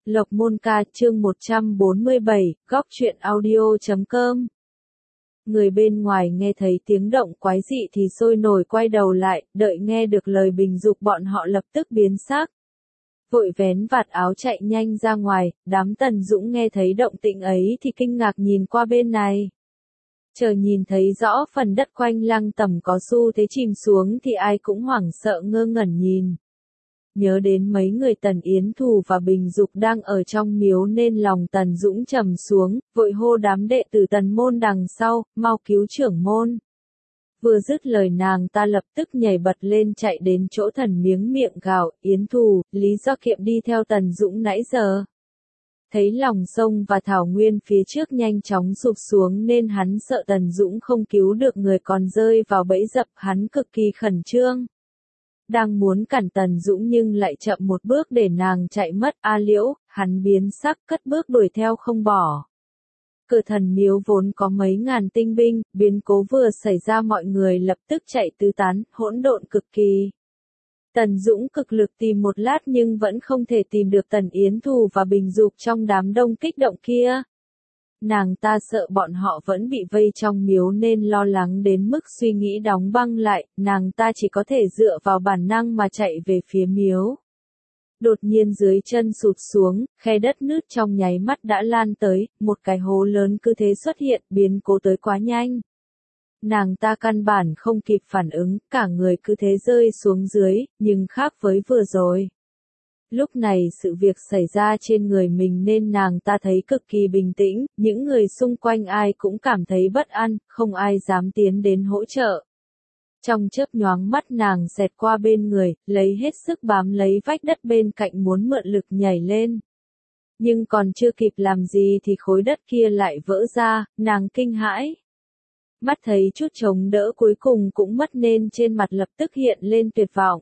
Lộc Môn Ca chương 147, góc truyện audio.com. Người bên ngoài nghe thấy tiếng động quái dị thì sôi nổi quay đầu lại, đợi nghe được lời bình dục bọn họ lập tức biến sắc. Vội vén vạt áo chạy nhanh ra ngoài, đám Tần Dũng nghe thấy động tĩnh ấy thì kinh ngạc nhìn qua bên này. Chờ nhìn thấy rõ phần đất quanh lăng tẩm có xu thế chìm xuống thì ai cũng hoảng sợ ngơ ngẩn nhìn. Nhớ đến mấy người Tần Yến Thù và Bình Dục đang ở trong miếu nên lòng Tần Dũng trầm xuống, vội hô đám đệ tử Tần môn đằng sau, mau cứu trưởng môn. Vừa dứt lời nàng ta lập tức nhảy bật lên chạy đến chỗ thần miếng miệng gào, Yến Thù, Lý Do Kiệm đi theo Tần Dũng nãy giờ. Thấy lòng sông và thảo nguyên phía trước nhanh chóng sụp xuống nên hắn sợ Tần Dũng không cứu được người còn rơi vào bẫy dập, hắn cực kỳ khẩn trương. Đang muốn cản Tần Dũng nhưng lại chậm một bước để nàng chạy mất, A Liễu, hắn biến sắc cất bước đuổi theo không bỏ. Cửa thần miếu vốn có mấy ngàn tinh binh, biến cố vừa xảy ra mọi người lập tức chạy tứ tán, hỗn độn cực kỳ. Tần Dũng cực lực tìm một lát nhưng vẫn không thể tìm được Tần Yến Thù và Bình Dục trong đám đông kích động kia. Nàng ta sợ bọn họ vẫn bị vây trong miếu nên lo lắng đến mức suy nghĩ đóng băng lại, nàng ta chỉ có thể dựa vào bản năng mà chạy về phía miếu. Đột nhiên dưới chân sụt xuống, khe đất nứt trong nháy mắt đã lan tới, một cái hố lớn cứ thế xuất hiện, biến cố tới quá nhanh. Nàng ta căn bản không kịp phản ứng, cả người cứ thế rơi xuống dưới, nhưng khác với vừa rồi. Lúc này sự việc xảy ra trên người mình nên nàng ta thấy cực kỳ bình tĩnh, những người xung quanh ai cũng cảm thấy bất an, không ai dám tiến đến hỗ trợ. Trong chớp nhoáng mắt nàng xẹt qua bên người, lấy hết sức bám lấy vách đất bên cạnh muốn mượn lực nhảy lên. Nhưng còn chưa kịp làm gì thì khối đất kia lại vỡ ra, nàng kinh hãi. Mắt thấy chút chống đỡ cuối cùng cũng mất nên trên mặt lập tức hiện lên tuyệt vọng.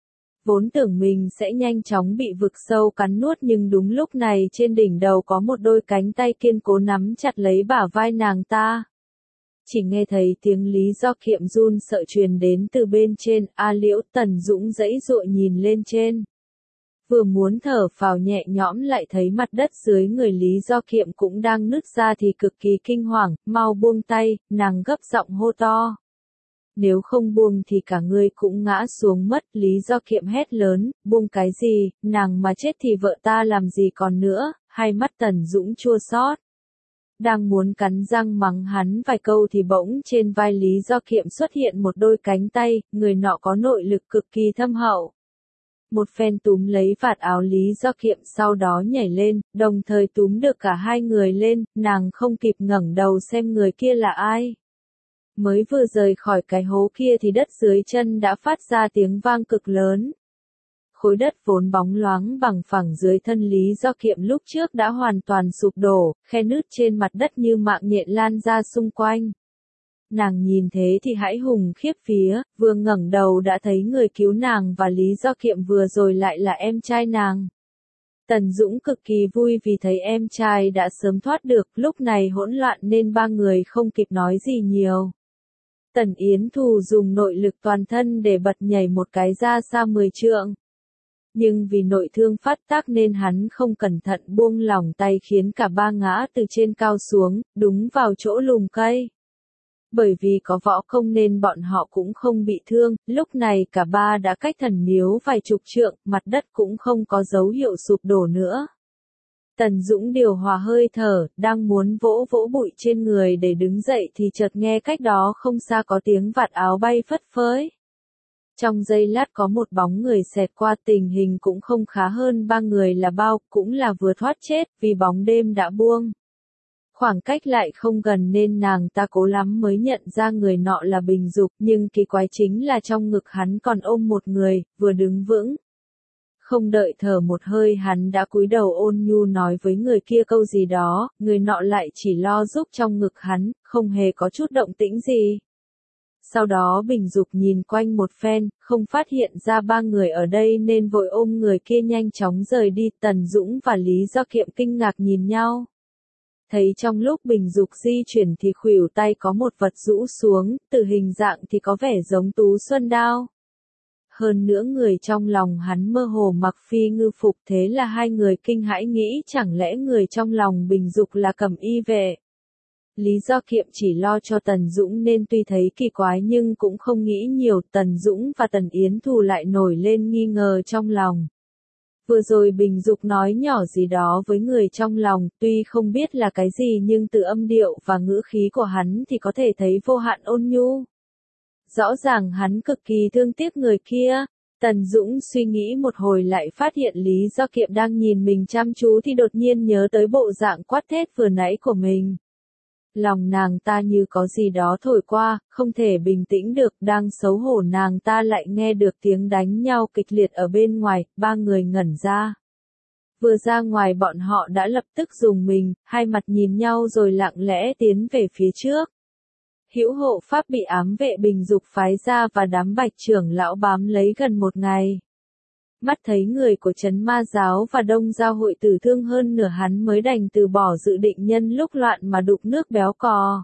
Vốn tưởng mình sẽ nhanh chóng bị vực sâu cắn nuốt nhưng đúng lúc này trên đỉnh đầu có một đôi cánh tay kiên cố nắm chặt lấy bả vai nàng ta. Chỉ nghe thấy tiếng Lý Do Kiệm run sợ truyền đến từ bên trên, A Liễu. Tần Dũng giãy giụa nhìn lên trên. Vừa muốn thở phào nhẹ nhõm lại thấy mặt đất dưới người Lý Do Kiệm cũng đang nứt ra thì cực kỳ kinh hoàng, mau buông tay, nàng gấp giọng hô to. Nếu không buông thì cả ngươi cũng ngã xuống mất, Lý Do Kiệm hét lớn, buông cái gì, nàng mà chết thì vợ ta làm gì còn nữa, hai mắt Tần Dũng chua xót. Đang muốn cắn răng mắng hắn vài câu thì bỗng trên vai Lý Do Kiệm xuất hiện một đôi cánh tay, người nọ có nội lực cực kỳ thâm hậu. Một phen túm lấy vạt áo Lý Do Kiệm sau đó nhảy lên, đồng thời túm được cả hai người lên, nàng không kịp ngẩng đầu xem người kia là ai. Mới vừa rời khỏi cái hố kia thì đất dưới chân đã phát ra tiếng vang cực lớn. Khối đất vốn bóng loáng bằng phẳng dưới thân Lý Do Kiệm lúc trước đã hoàn toàn sụp đổ, khe nứt trên mặt đất như mạng nhện lan ra xung quanh. Nàng nhìn thế thì hãi hùng khiếp vía, vừa ngẩng đầu đã thấy người cứu nàng và Lý Do Kiệm vừa rồi lại là em trai nàng. Tần Dũng cực kỳ vui vì thấy em trai đã sớm thoát được, lúc này hỗn loạn nên ba người không kịp nói gì nhiều. Tần Yến Thù dùng nội lực toàn thân để bật nhảy một cái ra xa 10 trượng. Nhưng vì nội thương phát tác nên hắn không cẩn thận buông lỏng tay khiến cả ba ngã từ trên cao xuống, đúng vào chỗ lùm cây. Bởi vì có võ công nên bọn họ cũng không bị thương, lúc này cả ba đã cách thần miếu vài chục trượng, mặt đất cũng không có dấu hiệu sụp đổ nữa. Tần Dũng điều hòa hơi thở, đang muốn vỗ vỗ bụi trên người để đứng dậy thì chợt nghe cách đó không xa có tiếng vạt áo bay phất phới. Trong giây lát có một bóng người xẹt qua, tình hình cũng không khá hơn ba người là bao, cũng là vừa thoát chết vì bóng đêm đã buông. Khoảng cách lại không gần nên nàng ta cố lắm mới nhận ra người nọ là Bình Dục, nhưng kỳ quái chính là trong ngực hắn còn ôm một người, vừa đứng vững. Không đợi thở một hơi hắn đã cúi đầu ôn nhu nói với người kia câu gì đó, người nọ lại chỉ lo giúp trong ngực hắn, không hề có chút động tĩnh gì. Sau đó Bình Dục nhìn quanh một phen, không phát hiện ra ba người ở đây nên vội ôm người kia nhanh chóng rời đi. Tần Dũng và Lý Do Kiệm kinh ngạc nhìn nhau. Thấy trong lúc Bình Dục di chuyển thì khuỷu tay có một vật rũ xuống, từ hình dạng thì có vẻ giống tú xuân đao. hơn nữa người trong lòng hắn mơ hồ mặc phi ngư phục, thế là hai người kinh hãi nghĩ chẳng lẽ người trong lòng Bình Dục là Cẩm Y vệ. Lý Do Kiệm chỉ lo cho Tần Dũng nên tuy thấy kỳ quái nhưng cũng không nghĩ nhiều, Tần Dũng và Tần Yến Thù lại nổi lên nghi ngờ trong lòng. Vừa rồi Bình Dục nói nhỏ gì đó với người trong lòng, tuy không biết là cái gì nhưng từ âm điệu và ngữ khí của hắn thì có thể thấy vô hạn ôn nhu. Rõ ràng hắn cực kỳ thương tiếc người kia. Tần Dũng suy nghĩ một hồi lại phát hiện Lý Do Kiệm đang nhìn mình chăm chú thì đột nhiên nhớ tới bộ dạng quát thét vừa nãy của mình. Lòng nàng ta như có gì đó thổi qua, không thể bình tĩnh được, đang xấu hổ nàng ta lại nghe được tiếng đánh nhau kịch liệt ở bên ngoài, ba người ngẩn ra. Vừa ra ngoài bọn họ đã lập tức rùng mình, hai mặt nhìn nhau rồi lặng lẽ tiến về phía trước. Hữu hộ pháp bị ám vệ Bình Dục phái ra và đám Bạch trưởng lão bám lấy gần một ngày. Mắt thấy người của Trấn Ma Giáo và Đông Giao hội tử thương hơn nửa hắn mới đành từ bỏ dự định nhân lúc loạn mà đục nước béo cò.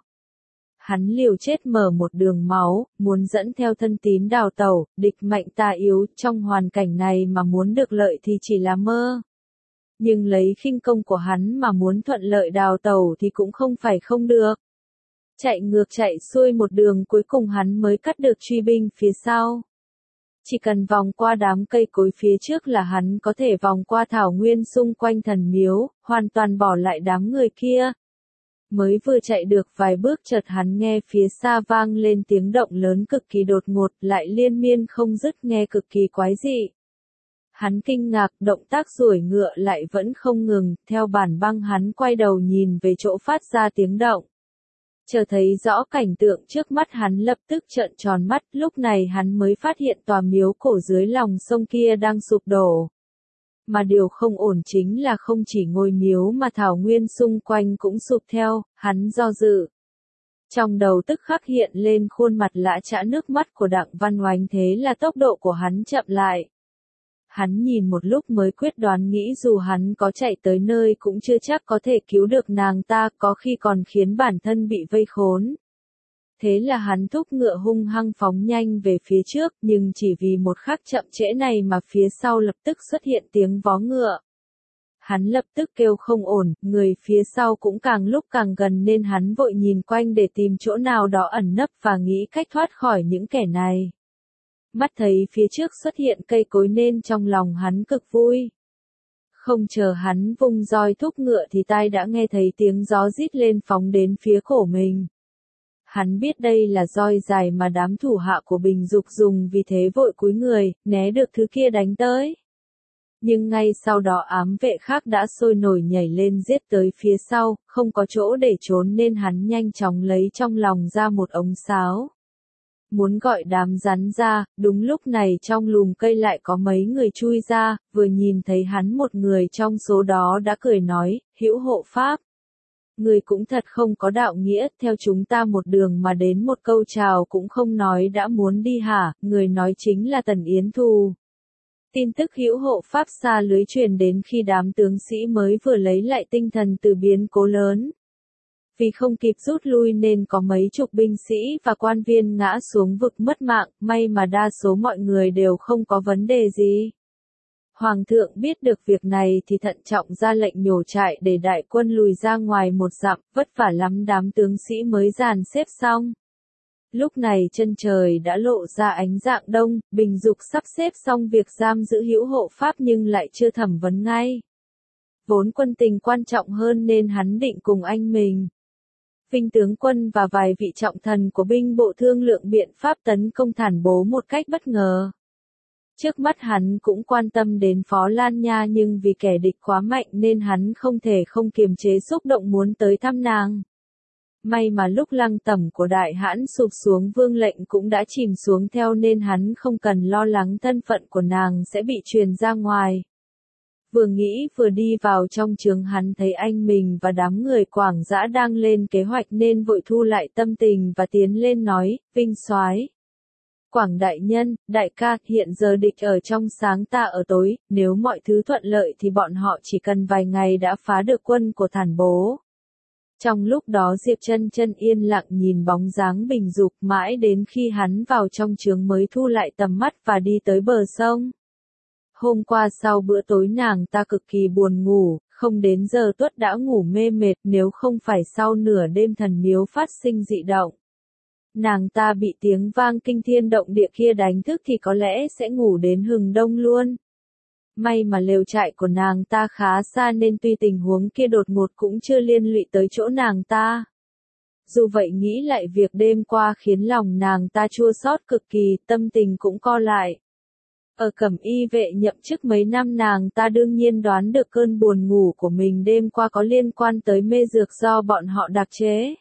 Hắn liều chết mở một đường máu, muốn dẫn theo thân tín đào tẩu, địch mạnh ta yếu, trong hoàn cảnh này mà muốn được lợi thì chỉ là mơ. Nhưng lấy khinh công của hắn mà muốn thuận lợi đào tẩu thì cũng không phải không được. Chạy ngược chạy xuôi một đường cuối cùng hắn mới cắt được truy binh phía sau. Chỉ cần vòng qua đám cây cối phía trước là hắn có thể vòng qua thảo nguyên xung quanh thần miếu, hoàn toàn bỏ lại đám người kia. Mới vừa chạy được vài bước chợt hắn nghe phía xa vang lên tiếng động lớn cực kỳ đột ngột, lại liên miên không dứt nghe cực kỳ quái dị. Hắn kinh ngạc, động tác duỗi ngựa lại vẫn không ngừng, theo bản băng hắn quay đầu nhìn về chỗ phát ra tiếng động. Chờ thấy rõ cảnh tượng trước mắt hắn lập tức trợn tròn mắt, lúc này hắn mới phát hiện tòa miếu cổ dưới lòng sông kia đang sụp đổ. Mà điều không ổn chính là không chỉ ngôi miếu mà thảo nguyên xung quanh cũng sụp theo, hắn do dự. Trong đầu tức khắc hiện lên khuôn mặt lã chã nước mắt của Đặng Văn Oánh, thế là tốc độ của hắn chậm lại. Hắn nhìn một lúc mới quyết đoán nghĩ dù hắn có chạy tới nơi cũng chưa chắc có thể cứu được nàng ta, có khi còn khiến bản thân bị vây khốn. Thế là hắn thúc ngựa hung hăng phóng nhanh về phía trước, nhưng chỉ vì một khắc chậm trễ này mà phía sau lập tức xuất hiện tiếng vó ngựa. Hắn lập tức kêu không ổn, người phía sau cũng càng lúc càng gần nên hắn vội nhìn quanh để tìm chỗ nào đó ẩn nấp và nghĩ cách thoát khỏi những kẻ này. Mắt thấy phía trước xuất hiện cây cối nên trong lòng hắn cực vui. Không chờ hắn vung roi thúc ngựa thì tai đã nghe thấy tiếng gió rít lên phóng đến phía cổ mình. Hắn biết đây là roi dài mà đám thủ hạ của Bình Dục dùng, vì thế vội cúi người, né được thứ kia đánh tới. Nhưng ngay sau đó ám vệ khác đã sôi nổi nhảy lên giết tới phía sau, không có chỗ để trốn nên hắn nhanh chóng lấy trong lòng ra một ống sáo. Muốn gọi đám rắn ra, đúng lúc này trong lùm cây lại có mấy người chui ra, vừa nhìn thấy hắn một người trong số đó đã cười nói, hữu hộ pháp. Người cũng thật không có đạo nghĩa, theo chúng ta một đường mà đến một câu chào cũng không nói đã muốn đi hả, người nói chính là Tần Yến Thù. Tin tức hữu hộ pháp xa lưới truyền đến khi đám tướng sĩ mới vừa lấy lại tinh thần từ biến cố lớn. Vì không kịp rút lui nên có mấy chục binh sĩ và quan viên ngã xuống vực mất mạng, may mà đa số mọi người đều không có vấn đề gì. Hoàng thượng biết được việc này thì thận trọng ra lệnh nhổ trại để đại quân lùi ra ngoài một dặm, vất vả lắm đám tướng sĩ mới dàn xếp xong. Lúc này chân trời đã lộ ra ánh rạng đông, Bình Dục sắp xếp xong việc giam giữ hữu hộ pháp nhưng lại chưa thẩm vấn ngay. Vốn quân tình quan trọng hơn nên hắn định cùng anh mình, Vinh tướng quân và vài vị trọng thần của binh bộ thương lượng biện pháp tấn công Thản Bố một cách bất ngờ. Trước mắt hắn cũng quan tâm đến Phó Lan Nha nhưng vì kẻ địch quá mạnh nên hắn không thể không kiềm chế xúc động muốn tới thăm nàng. May mà lúc lăng tẩm của đại hãn sụp xuống vương lệnh cũng đã chìm xuống theo nên hắn không cần lo lắng thân phận của nàng sẽ bị truyền ra ngoài. Vừa nghĩ vừa đi vào trong trướng hắn thấy anh mình và đám người Quảng Dã đang lên kế hoạch nên vội thu lại tâm tình và tiến lên nói, Vinh soái, Quảng đại nhân, đại ca, hiện giờ địch ở trong sáng ta ở tối, nếu mọi thứ thuận lợi thì bọn họ chỉ cần vài ngày đã phá được quân của Thản Bố. Trong lúc đó Diệp Chân Chân yên lặng nhìn bóng dáng Bình Dục mãi đến khi hắn vào trong trướng mới thu lại tầm mắt và đi tới bờ sông. Hôm qua sau bữa tối nàng ta cực kỳ buồn ngủ, không đến giờ tuất đã ngủ mê mệt, nếu không phải sau nửa đêm thần miếu phát sinh dị động. Nàng ta bị tiếng vang kinh thiên động địa kia đánh thức thì có lẽ sẽ ngủ đến hừng đông luôn. May mà lều trại của nàng ta khá xa nên tuy tình huống kia đột ngột cũng chưa liên lụy tới chỗ nàng ta. Dù vậy nghĩ lại việc đêm qua khiến lòng nàng ta chua xót cực kỳ, tâm tình cũng co lại. Ở Cẩm Y vệ nhậm chức mấy năm nàng ta đương nhiên đoán được cơn buồn ngủ của mình đêm qua có liên quan tới mê dược do bọn họ đặc chế.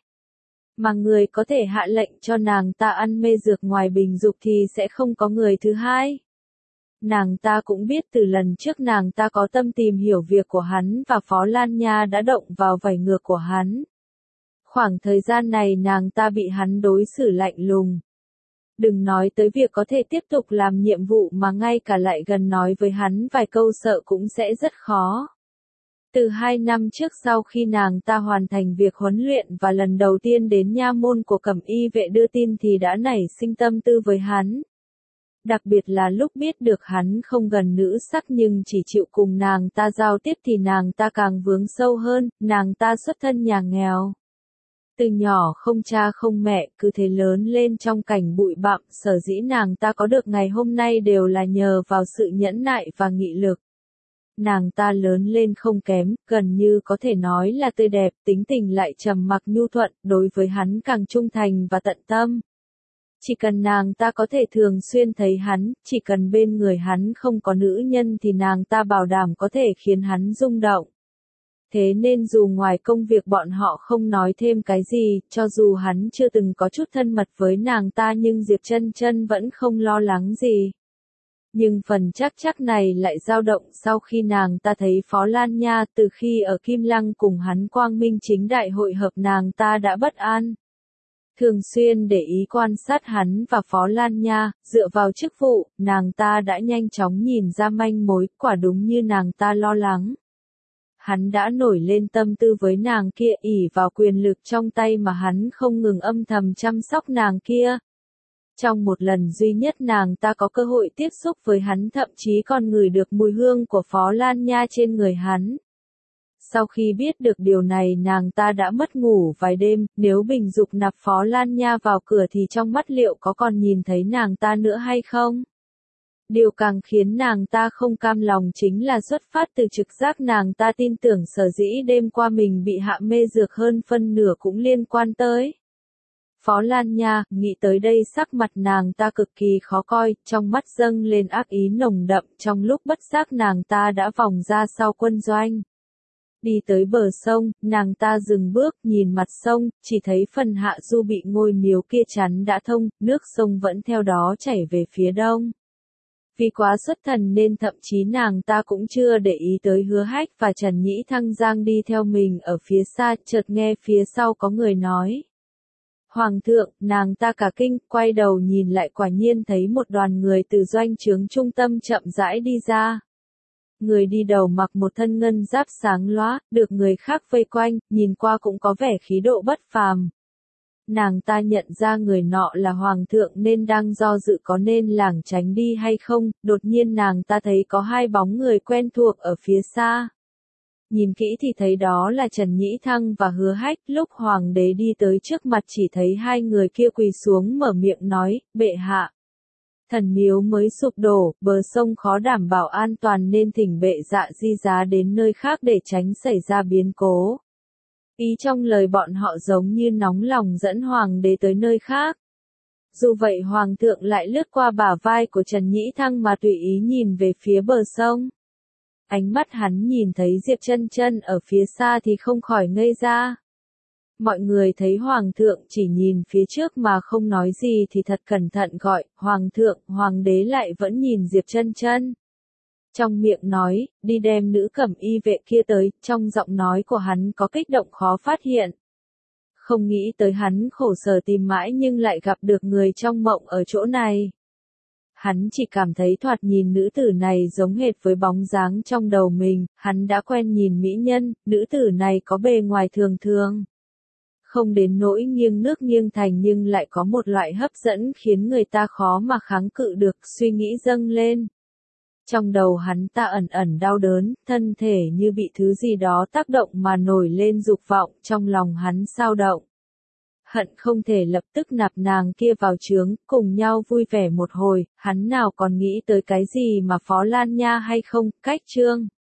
Mà người có thể hạ lệnh cho nàng ta ăn mê dược ngoài Bình Dục thì sẽ không có người thứ hai. Nàng ta cũng biết từ lần trước nàng ta có tâm tìm hiểu việc của hắn và Phó Lan Nha đã động vào vảy ngược của hắn. Khoảng thời gian này nàng ta bị hắn đối xử lạnh lùng. Đừng nói tới việc có thể tiếp tục làm nhiệm vụ mà ngay cả lại gần nói với hắn vài câu sợ cũng sẽ rất khó. Từ 2 năm trước sau khi nàng ta hoàn thành việc huấn luyện và lần đầu tiên đến nha môn của Cẩm Y vệ đưa tin thì đã nảy sinh tâm tư với hắn. Đặc biệt là lúc biết được hắn không gần nữ sắc nhưng chỉ chịu cùng nàng ta giao tiếp thì nàng ta càng vướng sâu hơn, nàng ta xuất thân nhà nghèo. Từ nhỏ không cha không mẹ, cứ thế lớn lên trong cảnh bụi bặm, sở dĩ nàng ta có được ngày hôm nay đều là nhờ vào sự nhẫn nại và nghị lực. Nàng ta lớn lên không kém, gần như có thể nói là tươi đẹp, tính tình lại trầm mặc nhu thuận, đối với hắn càng trung thành và tận tâm. Chỉ cần nàng ta có thể thường xuyên thấy hắn, chỉ cần bên người hắn không có nữ nhân thì nàng ta bảo đảm có thể khiến hắn rung động. Thế nên dù ngoài công việc bọn họ không nói thêm cái gì, cho dù hắn chưa từng có chút thân mật với nàng ta nhưng Diệp Chân Chân vẫn không lo lắng gì. Nhưng phần chắc này lại dao động sau khi nàng ta thấy Phó Lan Nha, từ khi ở Kim Lăng cùng hắn quang minh chính đại hội hợp nàng ta đã bất an. Thường xuyên để ý quan sát hắn và Phó Lan Nha, dựa vào chức vụ, nàng ta đã nhanh chóng nhìn ra manh mối, quả đúng như nàng ta lo lắng. Hắn đã nổi lên tâm tư với nàng kia ỷ vào quyền lực trong tay mà hắn không ngừng âm thầm chăm sóc nàng kia. Trong một lần duy nhất nàng ta có cơ hội tiếp xúc với hắn thậm chí còn ngửi được mùi hương của Phó Lan Nha trên người hắn. Sau khi biết được điều này nàng ta đã mất ngủ vài đêm, nếu Bình Dục nạp Phó Lan Nha vào cửa thì trong mắt liệu có còn nhìn thấy nàng ta nữa hay không? Điều càng khiến nàng ta không cam lòng chính là xuất phát từ trực giác nàng ta tin tưởng sở dĩ đêm qua mình bị hạ mê dược hơn phân nửa cũng liên quan tới Phó Lan Nha. Nghĩ tới đây sắc mặt nàng ta cực kỳ khó coi, trong mắt dâng lên ác ý nồng đậm, trong lúc bất giác nàng ta đã vòng ra sau quân doanh. Đi tới bờ sông, nàng ta dừng bước, nhìn mặt sông, chỉ thấy phần hạ du bị ngôi miếu kia chắn đã thông, nước sông vẫn theo đó chảy về phía đông. Vì quá xuất thần nên thậm chí nàng ta cũng chưa để ý tới Hứa Hách và Trần Nhĩ Thăng Giang đi theo mình ở phía xa, chợt nghe phía sau có người nói. Hoàng thượng, nàng ta cả kinh, quay đầu nhìn lại quả nhiên thấy một đoàn người từ doanh trướng trung tâm chậm rãi đi ra. Người đi đầu mặc một thân ngân giáp sáng lóa, được người khác vây quanh, nhìn qua cũng có vẻ khí độ bất phàm. Nàng ta nhận ra người nọ là hoàng thượng nên đang do dự có nên lảng tránh đi hay không, đột nhiên nàng ta thấy có hai bóng người quen thuộc ở phía xa. Nhìn kỹ thì thấy đó là Trần Nhĩ Thăng và Hứa Hách, lúc hoàng đế đi tới trước mặt chỉ thấy hai người kia quỳ xuống mở miệng nói, bệ hạ. Thần miếu mới sụp đổ, bờ sông khó đảm bảo an toàn nên thỉnh bệ dạ di giá đến nơi khác để tránh xảy ra biến cố. Ý trong lời bọn họ giống như nóng lòng dẫn hoàng đế tới nơi khác. Dù vậy hoàng thượng lại lướt qua bả vai của Trần Nhĩ Thăng mà tùy ý nhìn về phía bờ sông. Ánh mắt hắn nhìn thấy Diệp Chân Chân ở phía xa thì không khỏi ngây ra. Mọi người thấy hoàng thượng chỉ nhìn phía trước mà không nói gì thì thật cẩn thận gọi, hoàng thượng, hoàng đế lại vẫn nhìn Diệp Chân Chân. Trong miệng nói, đi đem nữ Cẩm Y vệ kia tới, trong giọng nói của hắn có kích động khó phát hiện. Không nghĩ tới hắn khổ sở tìm mãi nhưng lại gặp được người trong mộng ở chỗ này. Hắn chỉ cảm thấy thoạt nhìn nữ tử này giống hệt với bóng dáng trong đầu mình, hắn đã quen nhìn mỹ nhân, nữ tử này có bề ngoài thường thường. không đến nỗi nghiêng nước nghiêng thành nhưng lại có một loại hấp dẫn khiến người ta khó mà kháng cự được, suy nghĩ dâng lên. Trong đầu hắn ta ẩn ẩn đau đớn, thân thể như bị thứ gì đó tác động mà nổi lên dục vọng, trong lòng hắn xao động. Hận không thể lập tức nạp nàng kia vào chướng, cùng nhau vui vẻ một hồi, hắn nào còn nghĩ tới cái gì mà Phó Lan Nha hay không, cách chương.